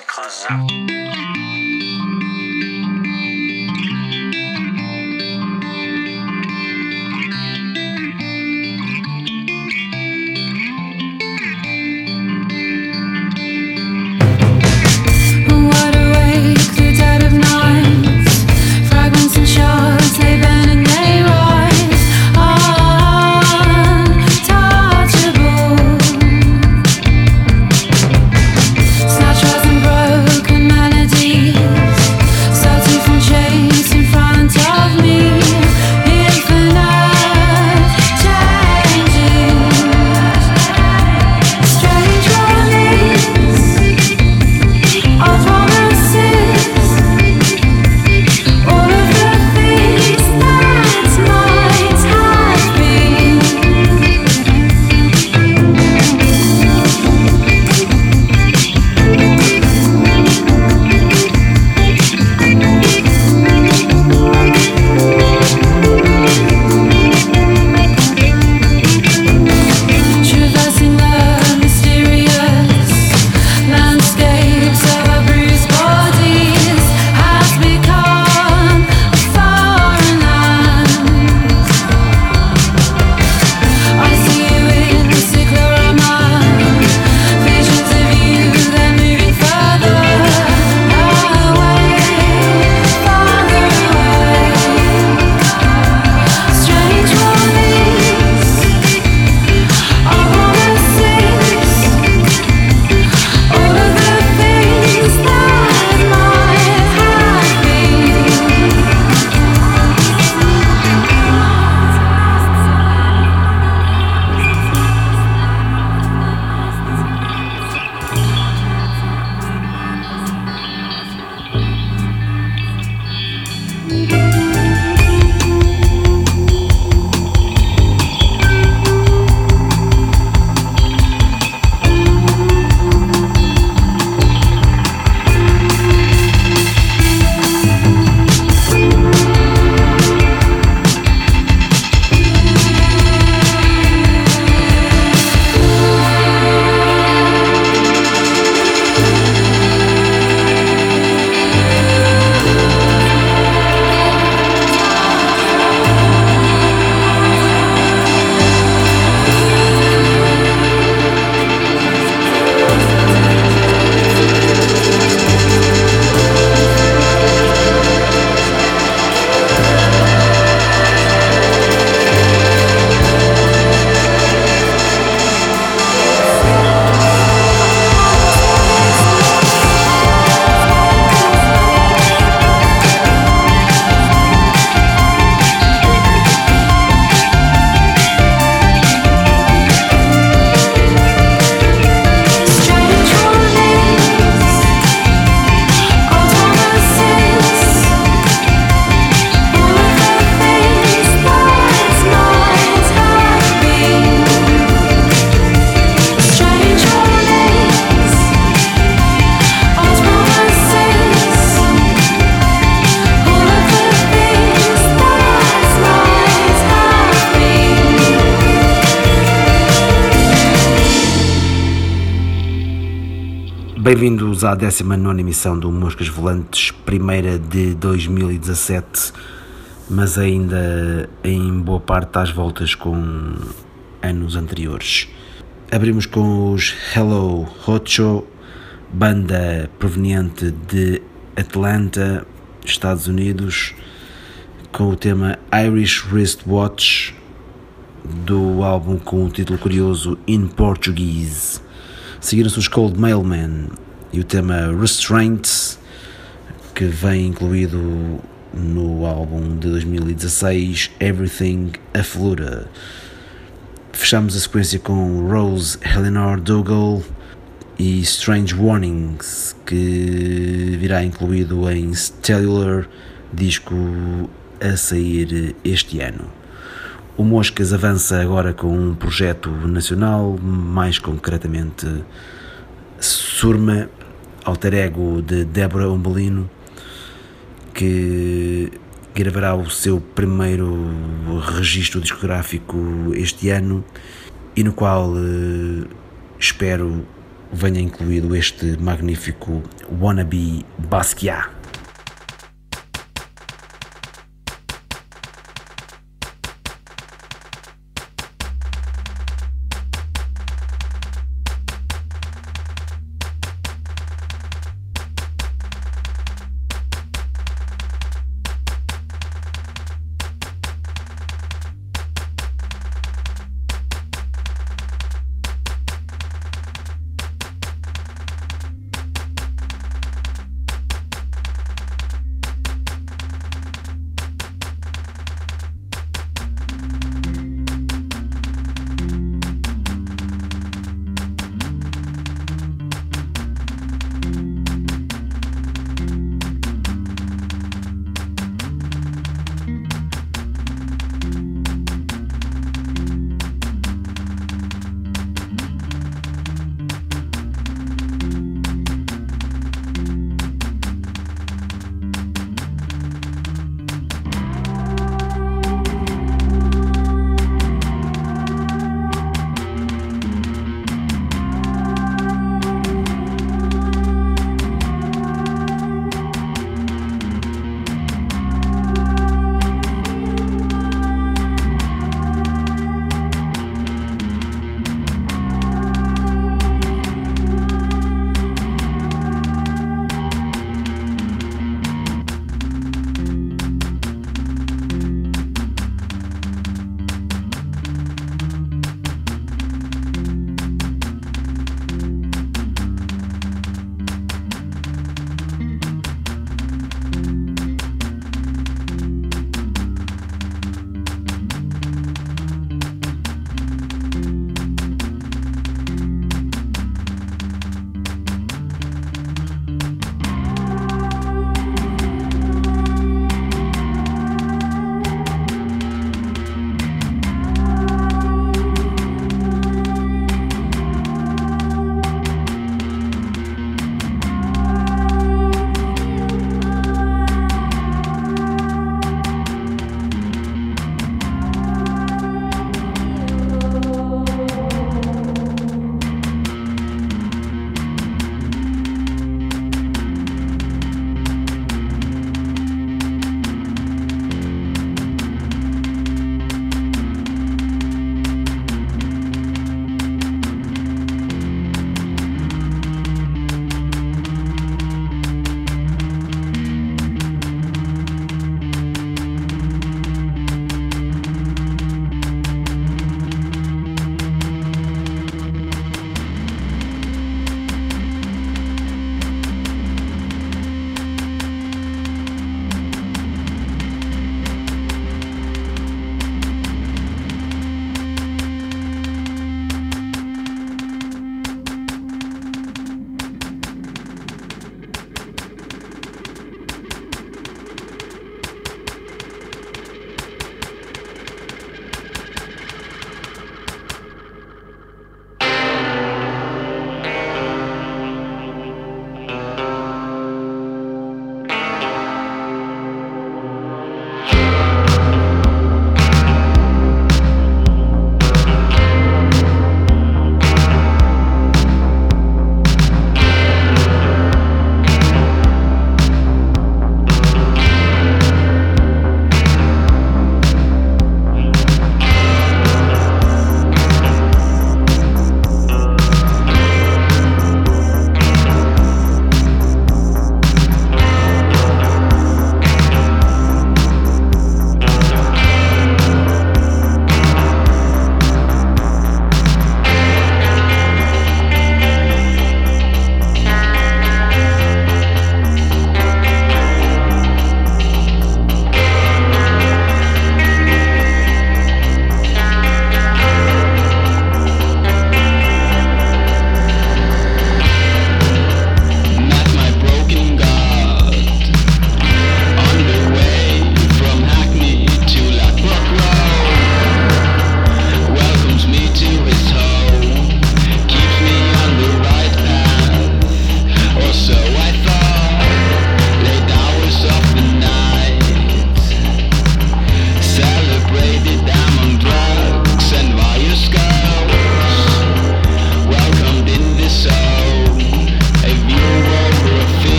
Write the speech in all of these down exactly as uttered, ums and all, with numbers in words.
it closes up. Bem-vindos à décima nona emissão do Moscas Volantes, primeira de dois mil e dezassete, mas ainda em boa parte às voltas com anos anteriores. Abrimos com os Hello Ocho, banda proveniente de Atlanta, Estados Unidos, com o tema Irish Wristwatch, do álbum com o título curioso In Portuguese. Seguiram-se os Cold Mailman e o tema Restraints, que vem incluído no álbum de dois mil e dezasseis Everything Aflora. Fechamos a sequência com Rose Eleanor Dougal e Strange Warnings, que virá incluído em Stellar, disco a sair este ano. O Moscas avança agora com um projeto nacional, mais concretamente Surma, alter ego de Débora Umbelino, que gravará o seu primeiro registro discográfico este ano e no qual eh, espero venha incluído este magnífico Wannabe Basquiat.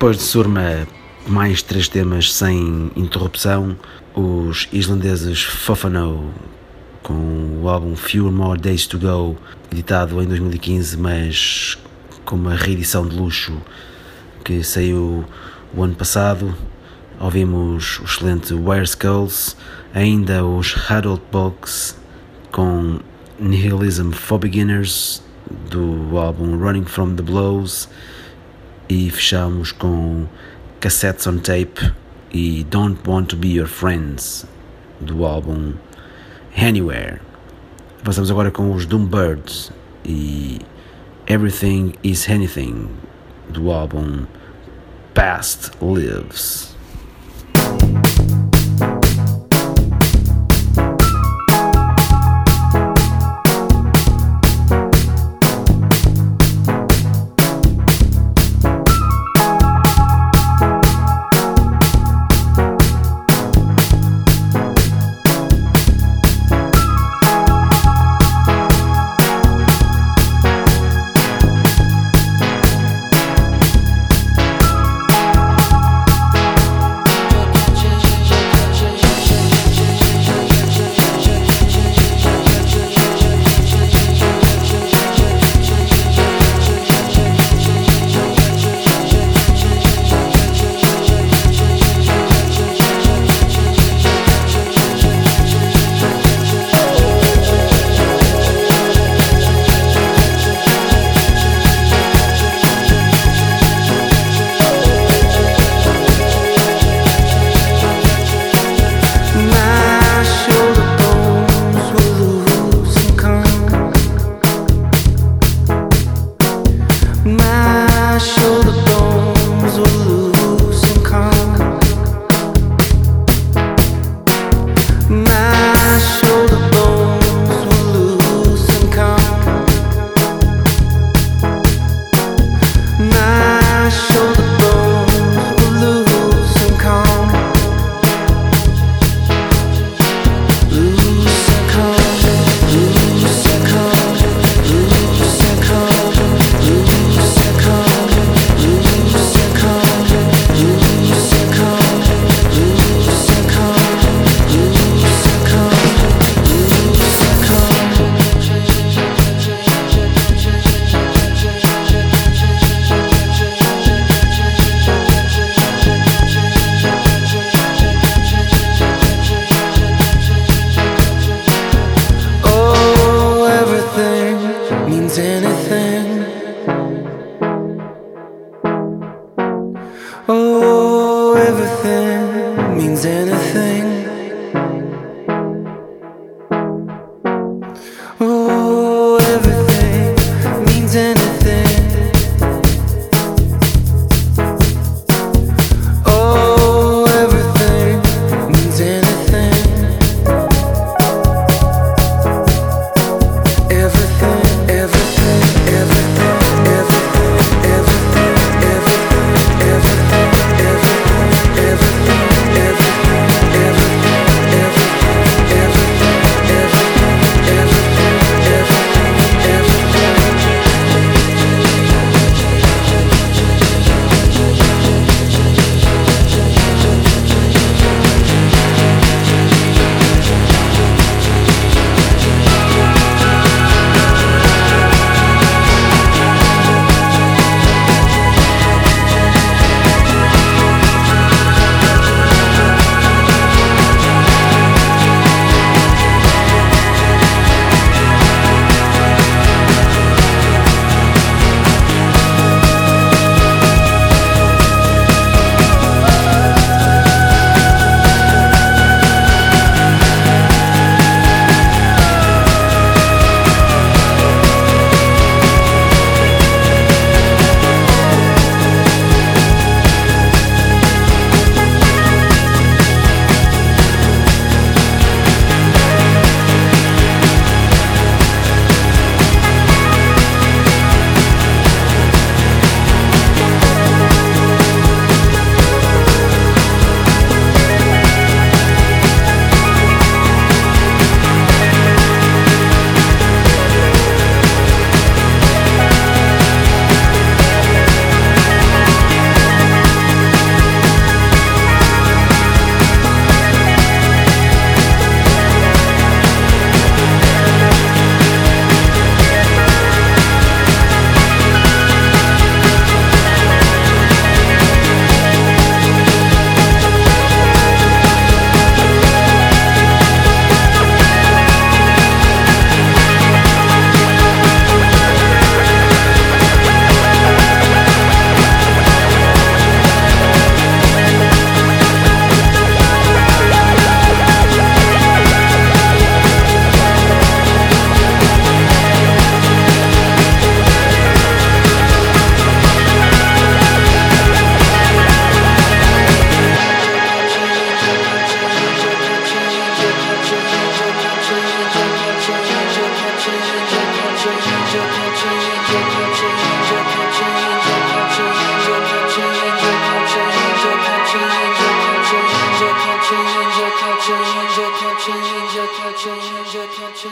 Depois de Surma, mais três temas sem interrupção, os islandeses Fofano com o álbum Few More Days to Go, editado em dois mil e quinze, mas com uma reedição de luxo que saiu o ano passado. Ouvimos o excelente Were Skulls, ainda os Huddled Box com Nihilism for Beginners, do álbum Running From The Blows, e fechamos com Cassettes on Tape e Don't Want To Be Your Friends, do álbum Anywhere. Passamos agora com os Doombirds e Everything Is Anything, do álbum Past Lives.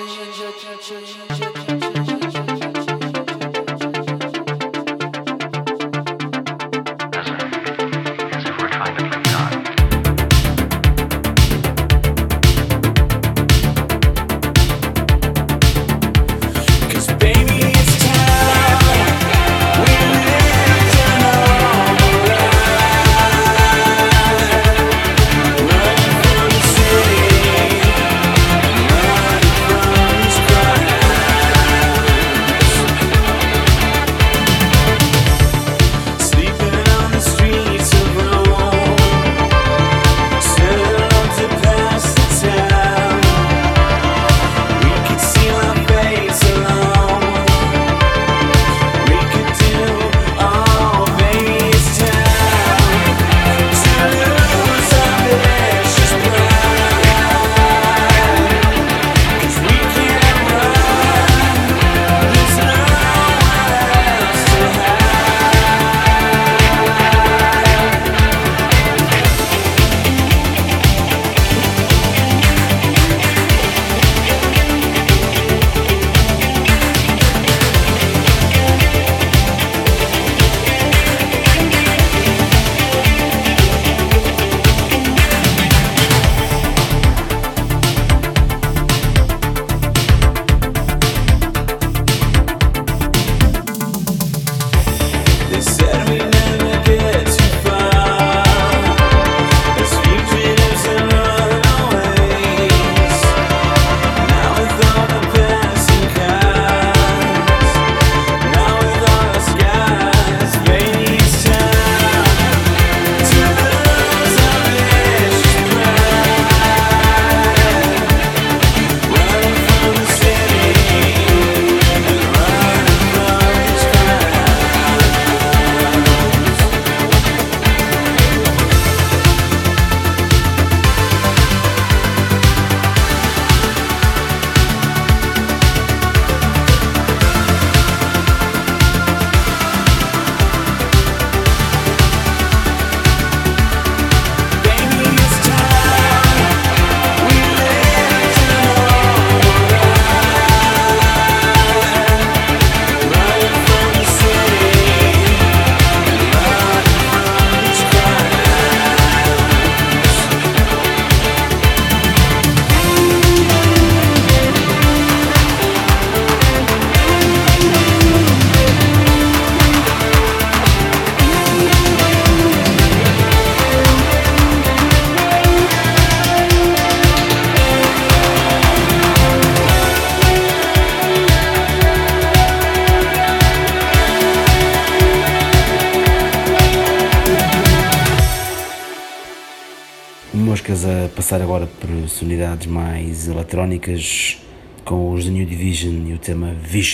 Moscas a passar agora por sonoridades mais eletrónicas com os The New Division e o tema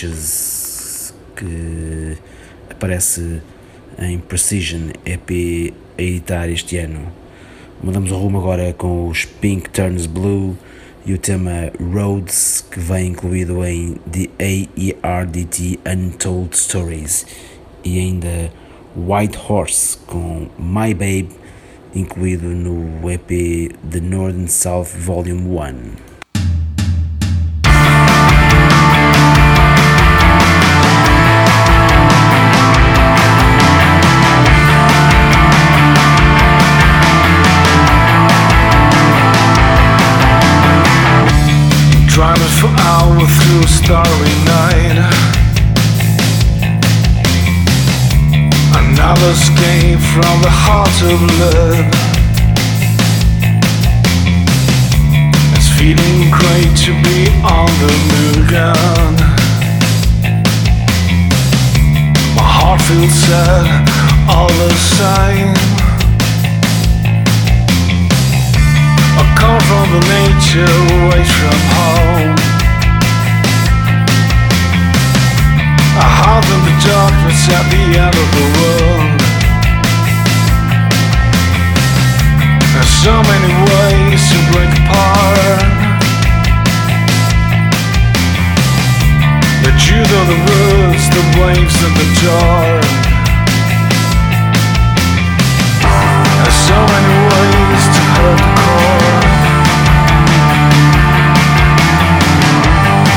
Vicious, que aparece em Precision E P a editar este ano. Mudamos o rumo agora com os Pink Turns Blue e o tema Roads, que vem incluído em The A E R D T Untold Stories, e ainda White Horse com My Babe, incluído no E P The North and South Volume one. Driving for hours through a starry night, another escape from the heart of love. It's feeling great to be on the move again. My heart feels sad all the same. I come from the nature away from home. I hide in the darkness at the end of the world. There's so many ways to break apart, but you know the words, the waves and the dark. There's so many ways to hurt the core.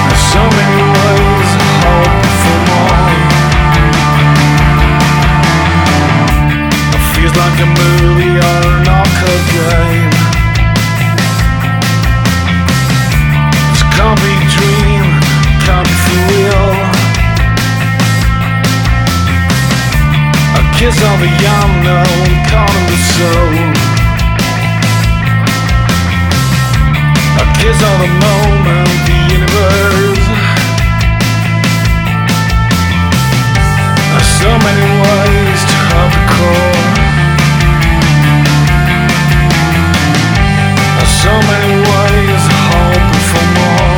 kiss all the unknown caught in the soul. I kiss all the moment, the universe. There's so many ways to hug the core. There's so many ways hoping for more.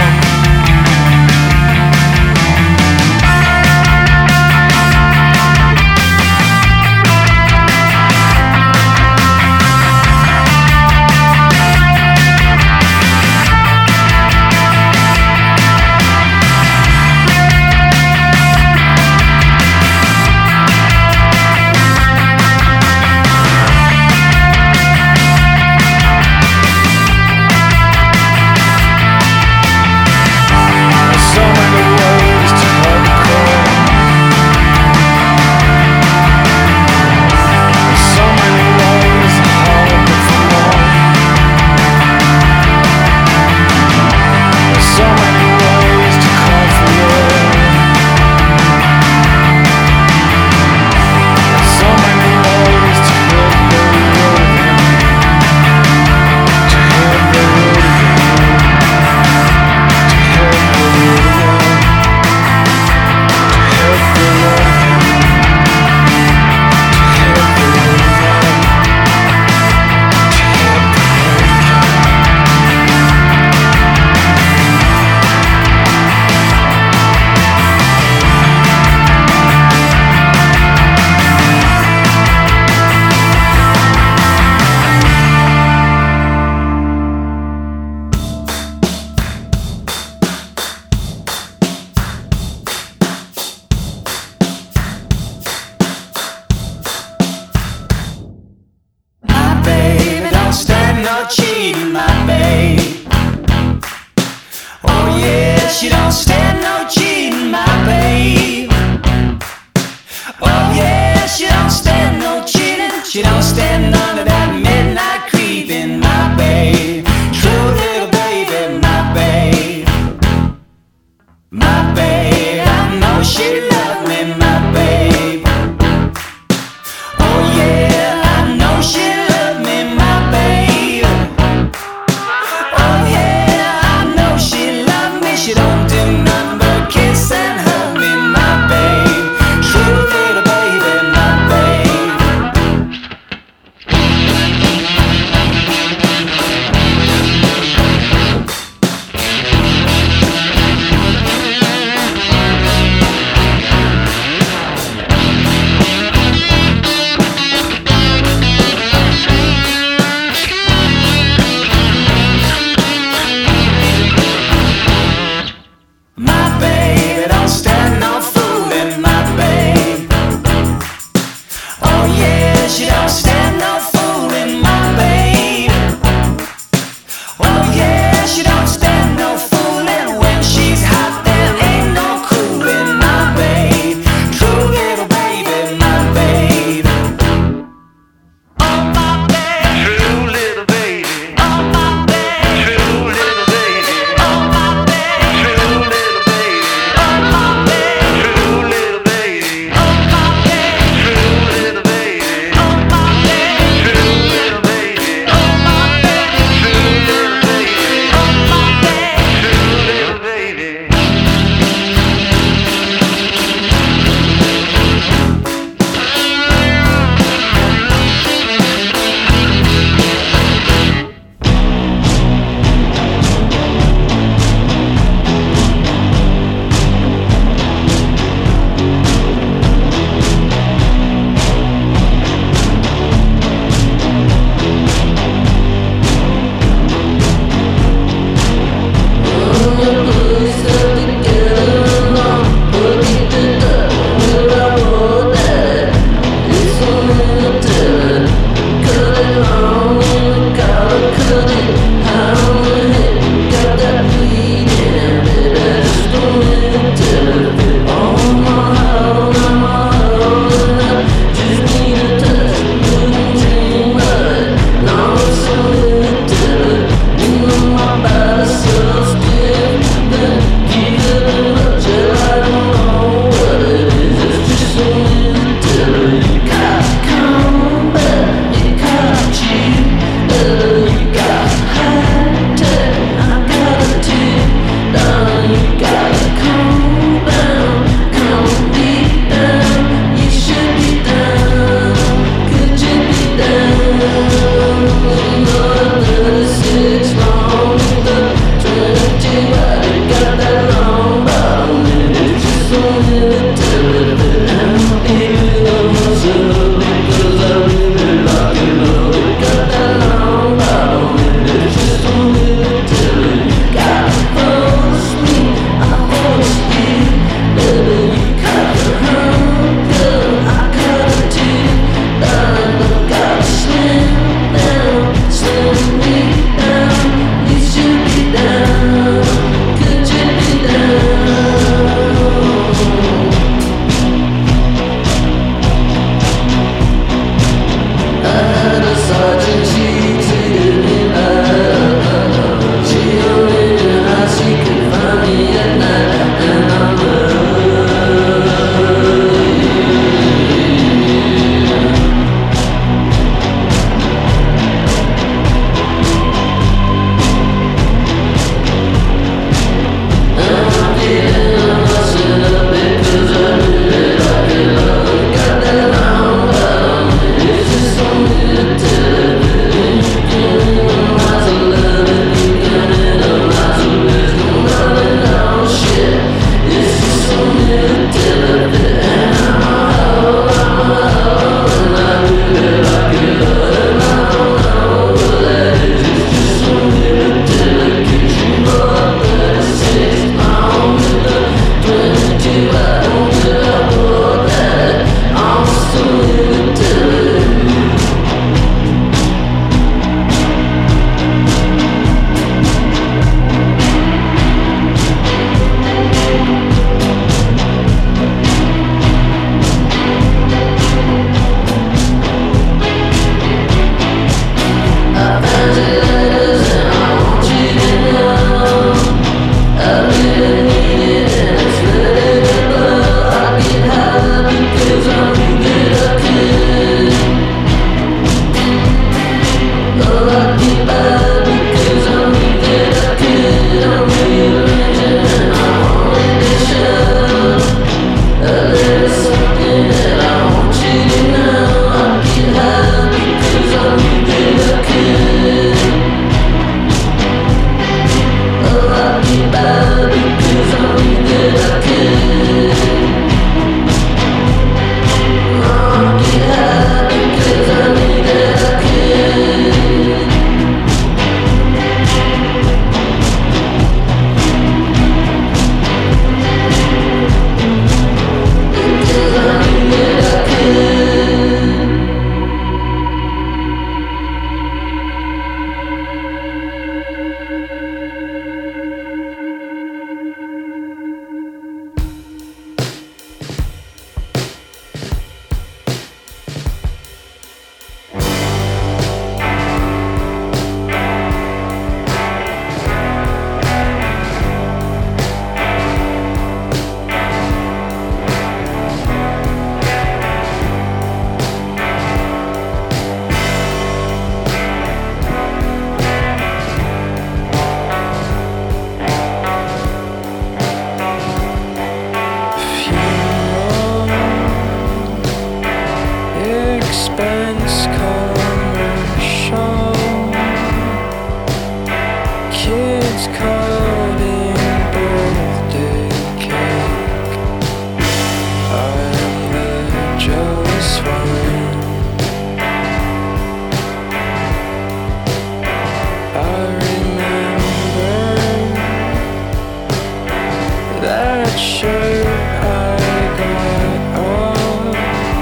that shirt I got a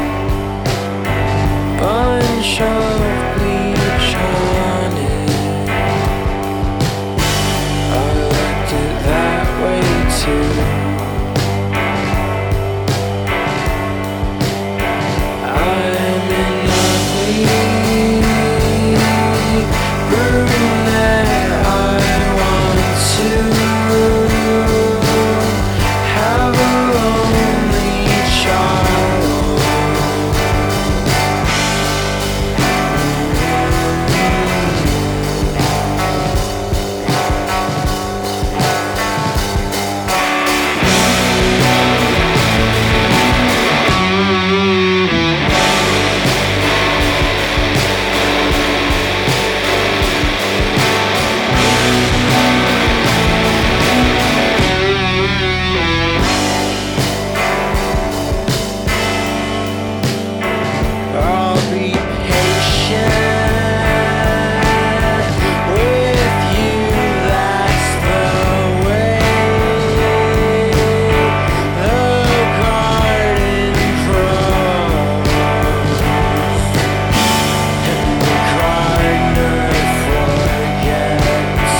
bunch of bleach on it. I liked it that way too. I'm an ugly brunette. I want to have a lonely child. I'll be patient with you, that's the way the garden grows, and the gardener forgets.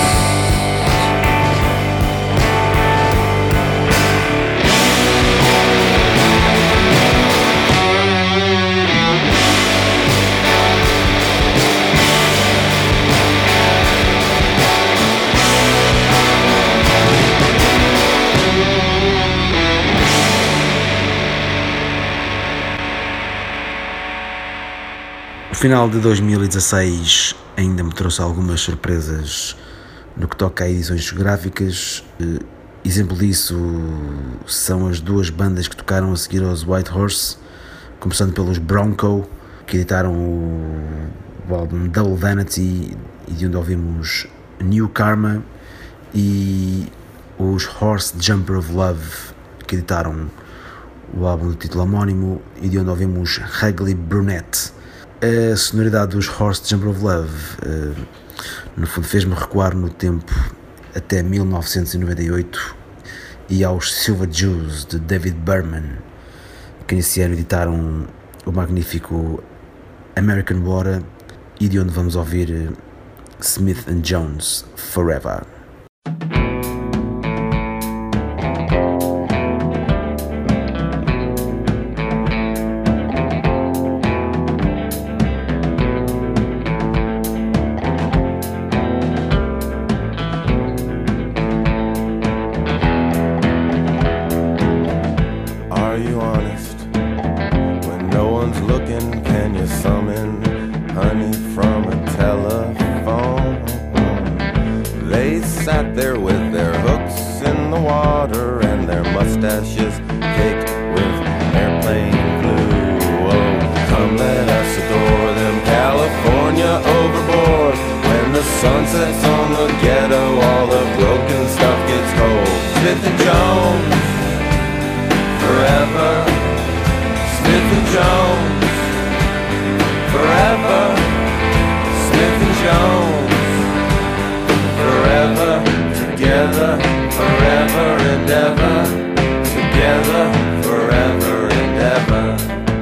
O final de dois mil e dezasseis ainda me trouxe algumas surpresas no que toca a edições discográficas. Eh, Exemplo disso são as duas bandas que tocaram a seguir aos White Horse, começando pelos Bronco, que editaram o, o álbum Double Vanity e de onde ouvimos New Karma, e os Horse Jumper of Love, que editaram o álbum do título homónimo e de onde ouvimos Ugly Brunette. A sonoridade dos Horse Jumper of Love uh, no fundo fez-me recuar no tempo até mil novecentos e noventa e oito e aos Silver Jews de David Berman, que nesse ano editaram o magnífico American Water e de onde vamos ouvir uh, Smith and Jones Forever. Are you honest? When no one's looking, can you summon honey from a telephone? They sat there with their hooks in the water and their mustaches caked with airplane glue. Oh, come let us adore them, California overboard. When the sun sets on the ghetto, all the broken stuff gets cold. Smith and Jones forever, Smith and Jones forever, Smith and Jones forever, together forever and ever, together forever and ever.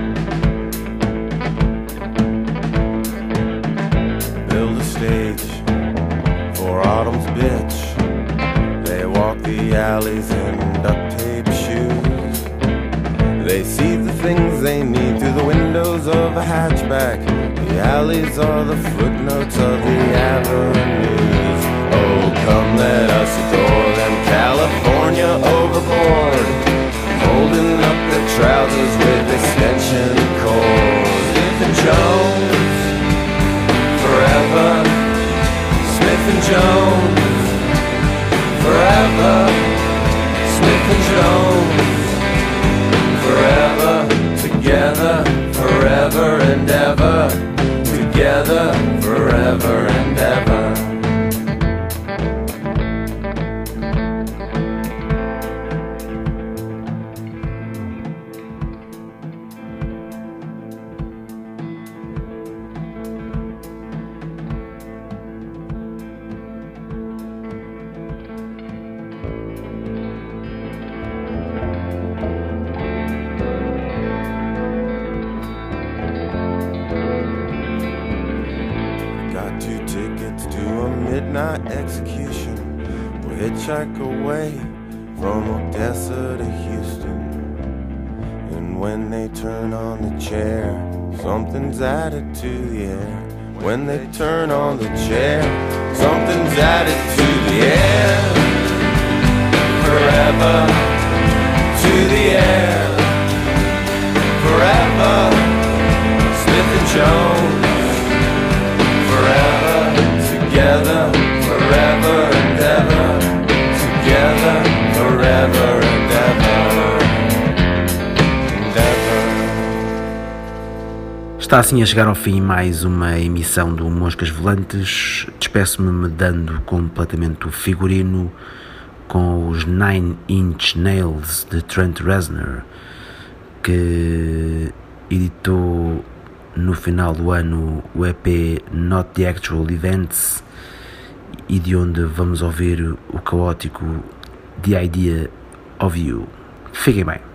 Build a stage for Autumn's bitch. They walk the alleys in duct tape shoes. They see the things they need through the windows of a hatchback. The alleys are the footnotes of the avenues. Oh, come let us adore them, California overboard, holding up their trousers with extension cords. Smith and Jones forever, Smith and Jones forever, Smith and Jones forever, together, forever and ever, together, forever and ever. by execution will hitchhike away from Odessa to Houston. And when they turn on the chair, something's added to the air. When they turn on the chair, something's added to the air. Forever to the air. Forever Smith and Jones. Forever together, forever and ever. Together, forever and ever. And ever. Está assim a chegar ao fim mais uma emissão do Moscas Volantes. Despeço-me dando completamente o figurino com os Nine Inch Nails de Trent Reznor, que editou no final do ano o E P Not the Actual Events, e de onde vamos ouvir o caótico The Idea of You. Fiquem bem.